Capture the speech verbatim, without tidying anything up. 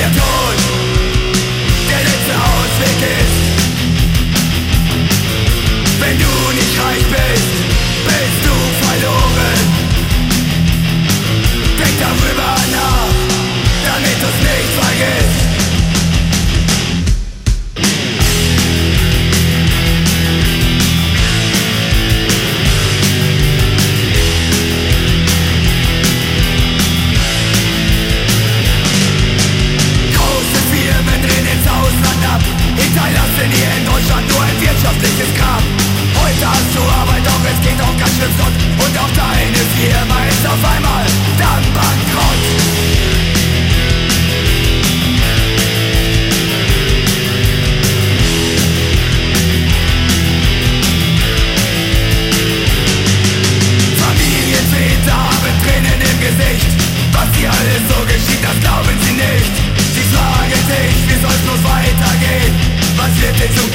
der Tod der letzte Ausweg ist. Wenn du nicht reich bist, bist du verloren. Denk darüber nach, damit du's nicht vergisst. Hinterlassen hier in Deutschland nur ein wirtschaftliches Grab. Heute hast du Arbeit, doch es geht auch ganz schön flott. Und auch deine Firma ist auf einmal dann bankrott. Familienväter haben Tränen im Gesicht. Was hier alles so geschieht, das glauben sie nicht. Sie fragen sich, wie soll's bloß weitergehen? Was wird in Zukunft